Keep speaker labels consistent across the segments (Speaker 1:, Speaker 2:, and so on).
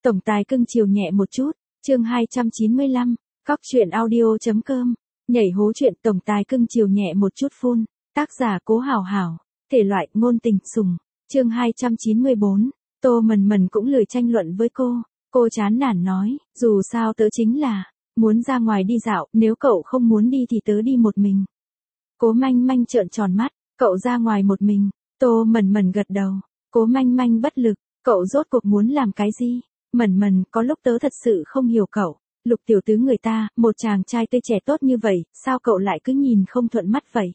Speaker 1: Tổng tài cưng chiều nhẹ một chút, chương 295, Cóc truyện audio.com, nhảy hố chuyện tổng tài cưng chiều nhẹ một chút full, tác giả Cố Hảo Hảo, thể loại ngôn tình sùng, chương 294, Tô Mần Mần cũng lười tranh luận với cô chán nản nói, dù sao tớ chính là, muốn ra ngoài đi dạo, nếu cậu không muốn đi thì tớ đi một mình. Cố Manh Manh trợn tròn mắt, cậu ra ngoài một mình, Tô Mần Mần gật đầu, Cố Manh Manh bất lực, cậu rốt cuộc muốn làm cái gì? Mần Mần, có lúc tớ thật sự không hiểu cậu, Lục tiểu tứ người ta, một chàng trai tươi trẻ tốt như vậy, sao cậu lại cứ nhìn không thuận mắt vậy?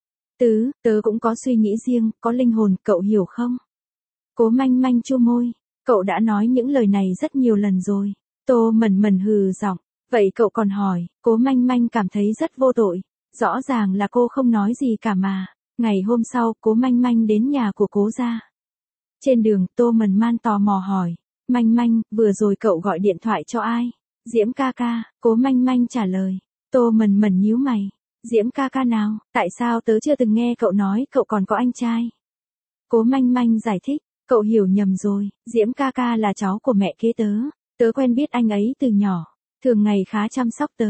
Speaker 1: Tớ cũng có suy nghĩ riêng, có linh hồn, cậu hiểu không? Cố Manh Manh chu môi, cậu đã nói những lời này rất nhiều lần rồi. Tô Mần Mần hừ giọng, vậy cậu còn hỏi, Cố Manh Manh cảm thấy rất vô tội, rõ ràng là cô không nói gì cả mà. Ngày hôm sau, Cố Manh Manh đến nhà của Cố gia. Trên đường, Tô Mần Man tò mò hỏi, Manh Manh, vừa rồi cậu gọi điện thoại cho ai? Diễm ca ca, Cố Manh Manh trả lời. Tô Mần Mần nhíu mày, Diễm ca ca nào, tại sao tớ chưa từng nghe cậu nói cậu còn có anh trai? Cố Manh Manh giải thích, cậu hiểu nhầm rồi, Diễm ca ca là cháu của mẹ kế tớ quen biết anh ấy từ nhỏ, thường ngày khá chăm sóc tớ.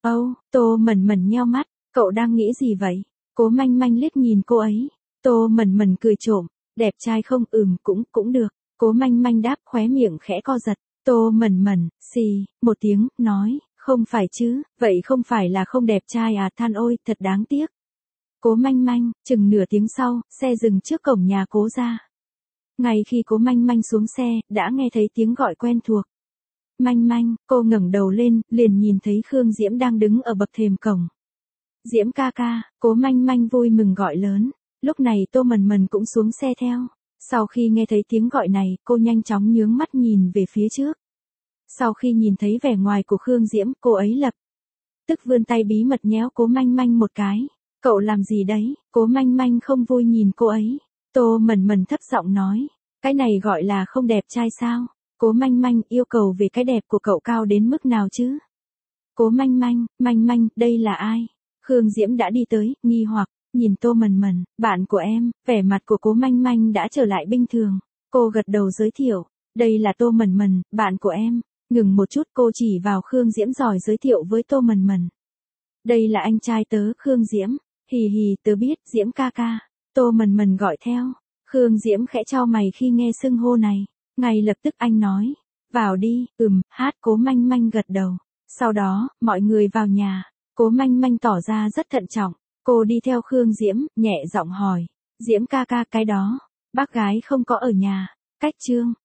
Speaker 1: Tô Mần Mần nheo mắt, cậu đang nghĩ gì vậy? Cố Manh Manh liếc nhìn cô ấy, Tô Mần Mần cười trộm, đẹp trai không? Cũng được. Cố Manh Manh đáp, khóe miệng khẽ co giật. Tô Mần Mần, xì, một tiếng, nói, không phải chứ, vậy không phải là không đẹp trai à? Than ôi, thật đáng tiếc. Cố Manh Manh, chừng nửa tiếng sau, xe dừng trước cổng nhà Cố gia. Ngay khi Cố Manh Manh xuống xe, đã nghe thấy tiếng gọi quen thuộc. Manh Manh, cô ngẩng đầu lên, liền nhìn thấy Khương Diễm đang đứng ở bậc thềm cổng. Diễm ca ca, Cố Manh Manh vui mừng gọi lớn. Lúc này Tô Mần Mần cũng xuống xe theo. Sau khi nghe thấy tiếng gọi này, cô nhanh chóng nhướng mắt nhìn về phía trước. Sau khi nhìn thấy vẻ ngoài của Khương Diễm, cô ấy lập tức vươn tay bí mật nhéo Cố Manh Manh một cái. Cậu làm gì đấy? Cố Manh Manh không vui nhìn cô ấy. Tô Mần Mần thấp giọng nói, cái này gọi là không đẹp trai sao? Cố Manh Manh, yêu cầu về cái đẹp của cậu cao đến mức nào chứ? Cố Manh Manh, đây là ai? Khương Diễm đã đi tới, nghi hoặc nhìn Tô Mần Mần, bạn của em. Vẻ mặt của Cố Manh Manh đã trở lại bình thường. Cô gật đầu giới thiệu, đây là Tô Mần Mần, bạn của em. Ngừng một chút, cô chỉ vào Khương Diễm rồi giới thiệu với Tô Mần Mần. Đây là anh trai tớ, Khương Diễm. Hì hì, tớ biết, Diễm ca ca. Tô Mần Mần gọi theo. Khương Diễm khẽ chau mày khi nghe xưng hô này. Ngay lập tức anh nói, vào đi. Hát. Cố Manh Manh gật đầu. Sau đó, mọi người vào nhà. Cố Manh Manh tỏ ra rất thận trọng. Cô đi theo Khương Diễm, nhẹ giọng hỏi, Diễm ca ca, cái đó, bác gái không có ở nhà. Cách chương